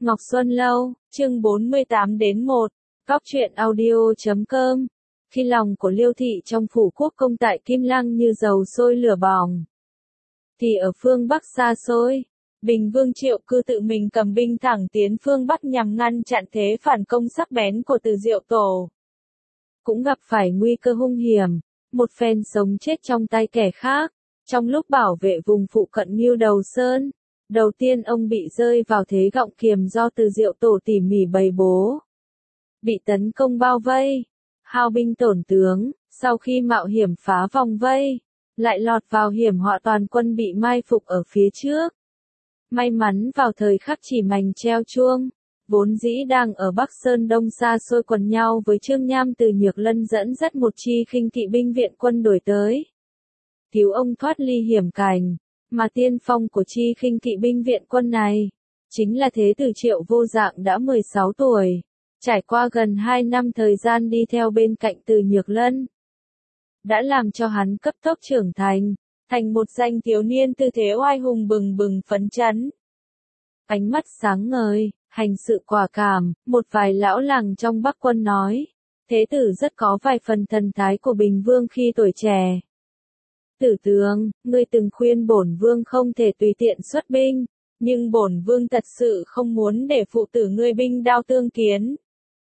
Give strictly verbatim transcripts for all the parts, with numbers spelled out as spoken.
Ngọc Xuân Lâu, chương bốn mươi tám đến một, Góc truyện audio chấm com. Khi lòng của Liêu thị trong phủ quốc công tại Kim Lăng như dầu sôi lửa bỏng, thì ở phương Bắc xa xôi, Bình Vương Triệu Cư tự mình cầm binh thẳng tiến phương Bắc nhằm ngăn chặn thế phản công sắc bén của Từ Diệu Tổ. Cũng gặp phải nguy cơ hung hiểm, một phen sống chết trong tay kẻ khác, trong lúc bảo vệ vùng phụ cận Ngưu Đầu Sơn. Đầu tiên ông bị rơi vào thế gọng kiềm do Từ Diệu Tổ tỉ mỉ bày bố. Bị tấn công bao vây, hao binh tổn tướng, sau khi mạo hiểm phá vòng vây, lại lọt vào hiểm họa toàn quân bị mai phục ở phía trước. May mắn vào thời khắc chỉ mành treo chuông, vốn dĩ đang ở Bắc Sơn Đông xa xôi quần nhau với Trương Nham từ Nhược Lân dẫn dắt một chi khinh kỵ binh viện quân đổi tới, cứu ông thoát ly hiểm cảnh. Mà tiên phong của chi khinh kỵ binh viện quân này, chính là Thế Tử Triệu Vô Dạng đã mười sáu tuổi, trải qua gần hai năm thời gian đi theo bên cạnh Từ Nhược Lân, đã làm cho hắn cấp tốc trưởng thành, thành một danh thiếu niên tư thế oai hùng bừng bừng phấn chấn. Ánh mắt sáng ngời, hành sự quả cảm, một vài lão làng trong Bắc quân nói, Thế Tử rất có vài phần thần thái của Bình Vương khi tuổi trẻ. Tử tướng, ngươi từng khuyên bổn vương không thể tùy tiện xuất binh, nhưng bổn vương thật sự không muốn để phụ tử ngươi binh đao tương kiến,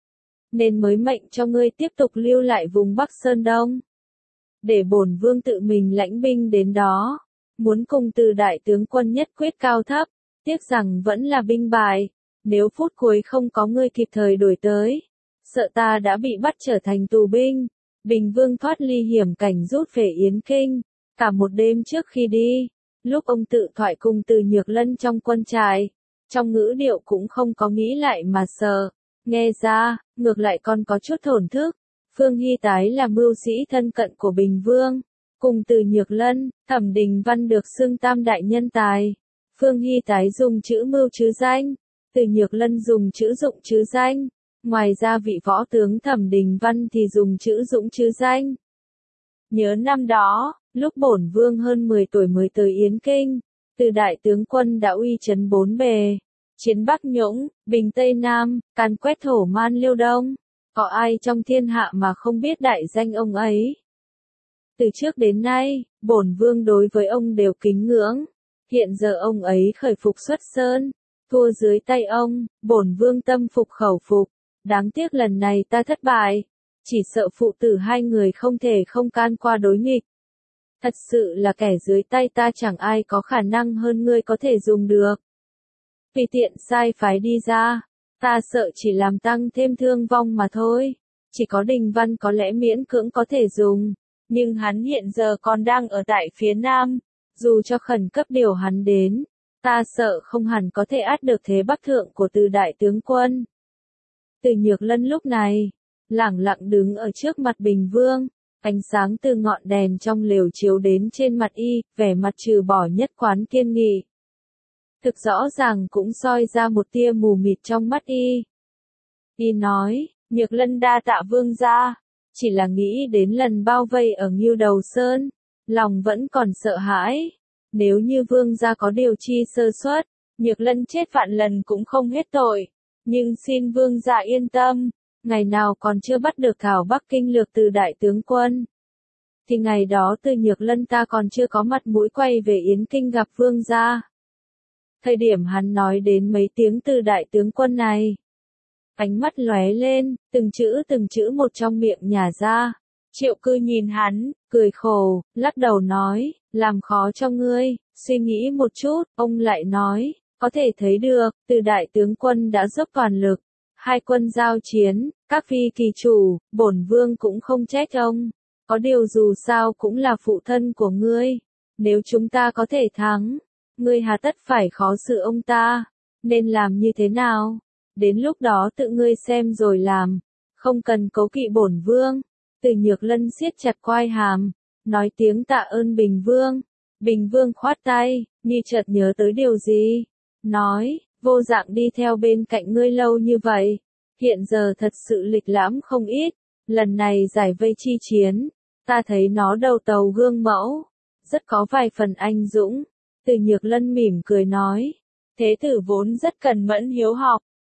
nên mới mệnh cho ngươi tiếp tục lưu lại vùng Bắc Sơn Đông, để bổn vương tự mình lãnh binh đến đó, muốn cùng Từ đại tướng quân nhất quyết cao thấp, tiếc rằng vẫn là binh bại, nếu phút cuối không có ngươi kịp thời đuổi tới, sợ ta đã bị bắt trở thành tù binh. Bình Vương thoát ly hiểm cảnh rút về Yến Kinh. Cả một đêm trước khi đi, lúc ông tự thoại cùng Từ Nhược Lân trong quân trại, trong ngữ điệu cũng không có nghĩ lại mà sợ, nghe ra, ngược lại còn có chút thổn thức. Phương Hy Tái là mưu sĩ thân cận của Bình Vương, cùng Từ Nhược Lân, Thẩm Đình Văn được xưng tam đại nhân tài. Phương Hy Tái dùng chữ mưu chứ danh, Từ Nhược Lân dùng chữ dụng chứ danh, ngoài ra vị võ tướng Thẩm Đình Văn thì dùng chữ dũng chứ danh. Nhớ năm đó, lúc bổn vương hơn mười tuổi mới tới Yến Kinh, Từ đại tướng quân đã uy chấn bốn bề, chiến Bắc Nhũng, bình Tây Nam, càn quét thổ man Liêu Đông, có ai trong thiên hạ mà không biết đại danh ông ấy. Từ trước đến nay, bổn vương đối với ông đều kính ngưỡng, hiện giờ ông ấy khởi phục xuất sơn, thua dưới tay ông, bổn vương tâm phục khẩu phục, đáng tiếc lần này ta thất bại, chỉ sợ phụ tử hai người không thể không can qua đối nghịch. Thật sự là kẻ dưới tay ta chẳng ai có khả năng hơn ngươi có thể dùng được. Tùy tiện sai phái đi ra, ta sợ chỉ làm tăng thêm thương vong mà thôi. Chỉ có Đình Văn có lẽ miễn cưỡng có thể dùng, nhưng hắn hiện giờ còn đang ở tại phía Nam, dù cho khẩn cấp điều hắn đến, ta sợ không hẳn có thể át được thế bắc thượng của Từ đại tướng quân. Từ Nhược Lân lúc này, lẳng lặng đứng ở trước mặt Bình Vương. Ánh sáng từ ngọn đèn trong lều chiếu đến trên mặt y, vẻ mặt trừ bỏ nhất quán kiên nghị. Thực rõ ràng cũng soi ra một tia mù mịt trong mắt y. Y nói, Nhược Lân đa tạ vương gia, chỉ là nghĩ đến lần bao vây ở Ngưu Đầu Sơn, lòng vẫn còn sợ hãi. Nếu như vương gia có điều chi sơ suất, Nhược Lân chết vạn lần cũng không hết tội, nhưng xin vương gia yên tâm. Ngày nào còn chưa bắt được Thảo Bắc Kinh lược Từ đại tướng quân, thì ngày đó Từ Nhược Lân ta còn chưa có mặt mũi quay về Yến Kinh gặp vương gia. Thời điểm hắn nói đến mấy tiếng Từ đại tướng quân này, ánh mắt lóe lên, từng chữ từng chữ một trong miệng nhả ra. Triệu Cư nhìn hắn, cười khổ, lắc đầu nói, làm khó cho ngươi, suy nghĩ một chút. Ông lại nói, có thể thấy được, Từ đại tướng quân đã dốc toàn lực. Hai quân giao chiến, các phi kỳ chủ, bổn vương cũng không trách ông. Có điều dù sao cũng là phụ thân của ngươi. Nếu chúng ta có thể thắng, ngươi hà tất phải khó xử ông ta. Nên làm như thế nào? Đến lúc đó tự ngươi xem rồi làm. Không cần cố kỵ bổn vương. Từ Nhược Lân siết chặt quai hàm, nói tiếng tạ ơn Bình Vương. Bình Vương khoát tay, như chợt nhớ tới điều gì. Nói, Vô Dạng đi theo bên cạnh ngươi lâu như vậy, hiện giờ thật sự lịch lãm không ít, lần này giải vây chi chiến, ta thấy nó đầu tàu gương mẫu, rất có vài phần anh dũng. Từ Nhược Lân mỉm cười nói, Thế tử vốn rất cẩn mẫn hiếu học,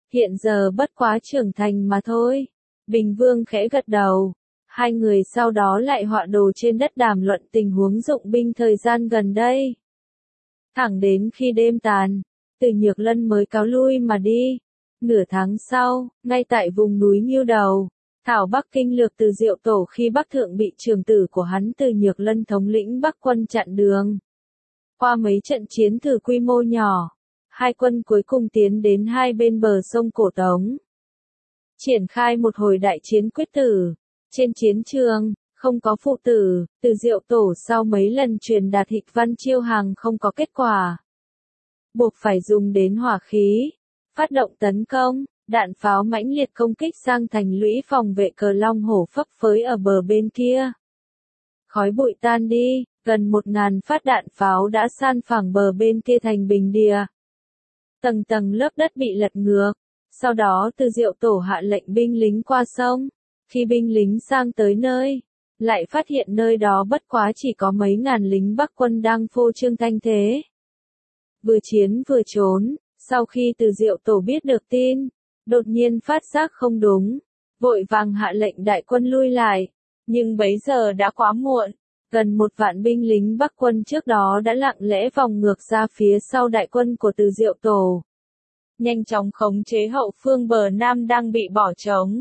Hiện giờ bất quá trưởng thành mà thôi. Bình Vương khẽ gật đầu. Hai người sau đó lại họa đồ trên đất đàm luận tình huống dụng binh thời gian gần đây. Thẳng đến khi đêm tàn, Từ Nhược Lân mới cáo lui mà đi. Nửa tháng sau, ngay tại vùng núi Nhiêu Đầu, Thảo Bắc kinh lược Từ Diệu Tổ khi Bắc Thượng bị trưởng tử của hắn Từ Nhược Lân thống lĩnh Bắc quân chặn đường. Qua mấy trận chiến thử quy mô nhỏ, hai quân cuối cùng tiến đến hai bên bờ sông Cổ Tống. Triển khai một hồi đại chiến quyết tử. Trên chiến trường, không có phụ tử, Từ Diệu Tổ sau mấy lần truyền đạt hịch văn chiêu hàng không có kết quả. Buộc phải dùng đến hỏa khí, phát động tấn công, đạn pháo mãnh liệt công kích sang thành lũy phòng vệ Cờ Long Hổ phấp phới ở bờ bên kia. Khói bụi tan đi, gần một ngàn phát đạn pháo đã san phẳng bờ bên kia thành bình địa. Tầng tầng lớp đất bị lật ngược, sau đó Từ Diệu Tổ hạ lệnh binh lính qua sông. Khi binh lính sang tới nơi, lại phát hiện nơi đó bất quá chỉ có mấy ngàn lính Bắc quân đang phô trương thanh thế. Vừa chiến vừa trốn, sau khi Từ Diệu Tổ biết được tin, đột nhiên phát giác không đúng, vội vàng hạ lệnh đại quân lui lại, nhưng bấy giờ đã quá muộn, gần một vạn binh lính Bắc quân trước đó đã lặng lẽ vòng ngược ra phía sau đại quân của Từ Diệu Tổ. Nhanh chóng khống chế hậu phương bờ Nam đang bị bỏ trống.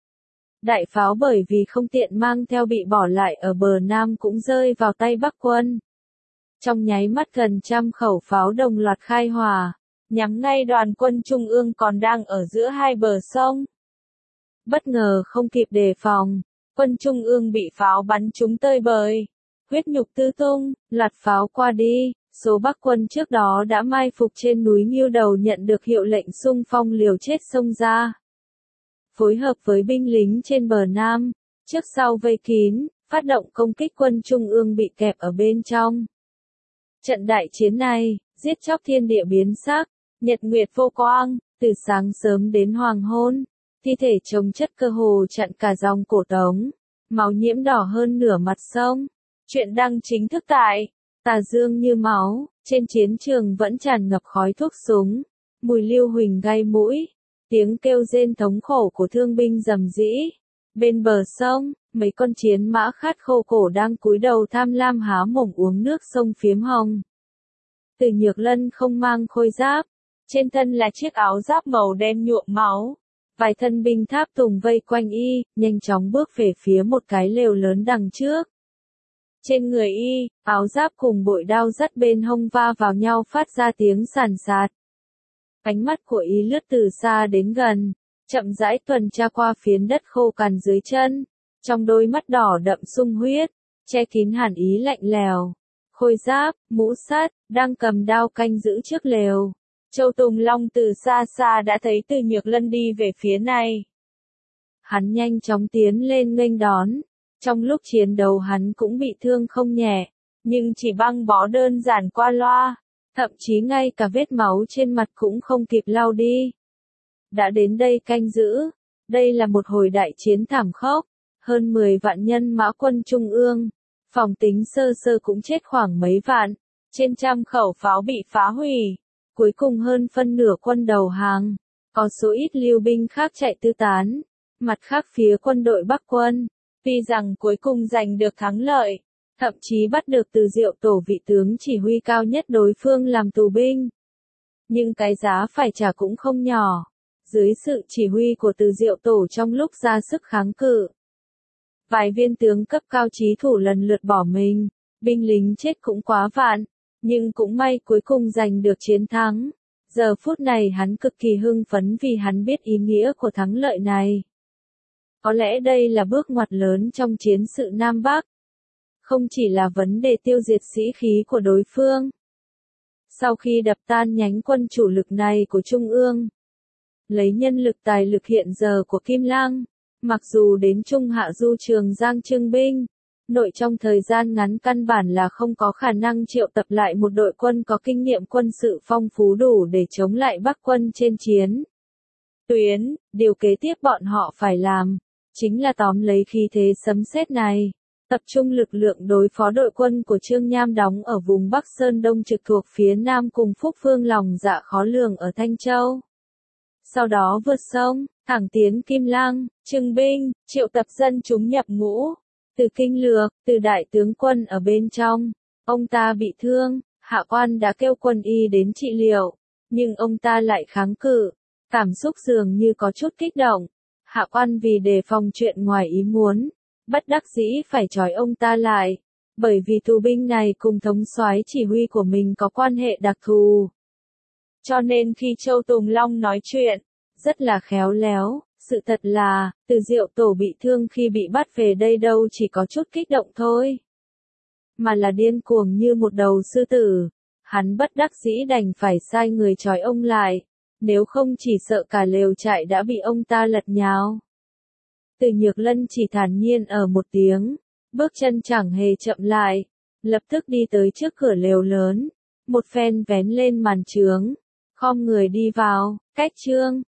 Đại pháo bởi vì không tiện mang theo bị bỏ lại ở bờ Nam cũng rơi vào tay Bắc quân. Trong nháy mắt gần trăm khẩu pháo đồng loạt khai hỏa, nhắm ngay đoàn quân Trung ương còn đang ở giữa hai bờ sông. Bất ngờ không kịp đề phòng, quân Trung ương bị pháo bắn trúng tơi bời, huyết nhục tứ tung, loạt pháo qua đi, số Bắc quân trước đó đã mai phục trên núi Nhiêu Đầu nhận được hiệu lệnh xung phong liều chết xông ra. Phối hợp với binh lính trên bờ Nam, trước sau vây kín, phát động công kích quân Trung ương bị kẹp ở bên trong. Trận đại chiến này, giết chóc thiên địa biến sắc, nhật nguyệt vô quang, từ sáng sớm đến hoàng hôn, thi thể chồng chất cơ hồ chặn cả dòng Cổ Tống, máu nhiễm đỏ hơn nửa mặt sông. Chuyện đăng chính thức tại Tà Dương Như Máu, trên chiến trường vẫn tràn ngập khói thuốc súng, mùi lưu huỳnh gai mũi. Tiếng kêu rên thống khổ của thương binh rầm rĩ. Bên bờ sông, mấy con chiến mã khát khô cổ đang cúi đầu tham lam há mồm uống nước sông phiếm hồng. Từ Nhược Lân không mang khôi giáp, trên thân là chiếc áo giáp màu đen nhuộm máu. Vài thân binh tháp tùng vây quanh y, nhanh chóng bước về phía một cái lều lớn đằng trước. Trên người y, áo giáp cùng bội đao dắt bên hông va vào nhau phát ra tiếng sàn sạt. Ánh mắt của y lướt từ xa đến gần, chậm rãi tuần tra qua phiến đất khô cằn dưới chân, trong đôi mắt đỏ đậm sung huyết, che kín hàn ý lạnh lèo. Khôi giáp, mũ sắt, đang cầm đao canh giữ trước lều. Châu Tùng Long từ xa xa đã thấy Từ Nhược Lân đi về phía này. Hắn nhanh chóng tiến lên nghênh đón. Trong lúc chiến đấu hắn cũng bị thương không nhẹ, nhưng chỉ băng bó đơn giản qua loa. Thậm chí ngay cả vết máu trên mặt cũng không kịp lau đi. Đã đến đây canh giữ, đây là một hồi đại chiến thảm khốc, hơn mười vạn nhân mã quân Trung ương, phòng tính sơ sơ cũng chết khoảng mấy vạn, trên trăm khẩu pháo bị phá hủy, cuối cùng hơn phân nửa quân đầu hàng, có số ít lưu binh khác chạy tứ tán, mặt khác phía quân đội Bắc quân, tuy rằng cuối cùng giành được thắng lợi. Thậm chí bắt được Từ Diệu Tổ vị tướng chỉ huy cao nhất đối phương làm tù binh. Nhưng cái giá phải trả cũng không nhỏ. Dưới sự chỉ huy của Từ Diệu Tổ trong lúc ra sức kháng cự. Vài viên tướng cấp cao chí thủ lần lượt bỏ mình. Binh lính chết cũng quá vạn. Nhưng cũng may cuối cùng giành được chiến thắng. Giờ phút này hắn cực kỳ hưng phấn vì hắn biết ý nghĩa của thắng lợi này. Có lẽ đây là bước ngoặt lớn trong chiến sự Nam Bắc. Không chỉ là vấn đề tiêu diệt sĩ khí của đối phương. Sau khi đập tan nhánh quân chủ lực này của Trung ương, lấy nhân lực tài lực hiện giờ của Kim Lăng, mặc dù đến Trung Hạ Du Trường Giang trưng binh, nội trong thời gian ngắn căn bản là không có khả năng triệu tập lại một đội quân có kinh nghiệm quân sự phong phú đủ để chống lại Bắc quân trên chiến tuyến. Điều kế tiếp bọn họ phải làm, chính là tóm lấy khí thế sấm sét này. Tập trung lực lượng đối phó đội quân của Trương Nham đóng ở vùng Bắc Sơn Đông trực thuộc phía Nam cùng Phúc Phương lòng dạ khó lường ở Thanh Châu. sau đó vượt sông, thẳng tiến Kim Lăng, trưng binh, triệu tập dân chúng nhập ngũ. Từ kinh lược, từ đại tướng quân ở bên trong, ông ta bị thương, hạ quan đã kêu quân y đến trị liệu, nhưng ông ta lại kháng cự, cảm xúc dường như có chút kích động. Hạ quan vì đề phòng chuyện ngoài ý muốn, bất đắc dĩ phải trói ông ta lại, bởi vì tù binh này cùng thống soái chỉ huy của mình có quan hệ đặc thù. Cho nên khi Châu Tùng Long nói chuyện, rất là khéo léo, sự thật là, Từ Diệu Tổ bị thương khi bị bắt về đây đâu chỉ có chút kích động thôi, mà là điên cuồng như một đầu sư tử. Hắn bất đắc dĩ đành phải sai người trói ông lại, nếu không chỉ sợ cả lều trại đã bị ông ta lật nhào. Từ Nhược Lân chỉ thản nhiên ở một tiếng, bước chân chẳng hề chậm lại, lập tức đi tới trước cửa lều lớn, một phen vén lên màn trướng, khom người đi vào, cách trương,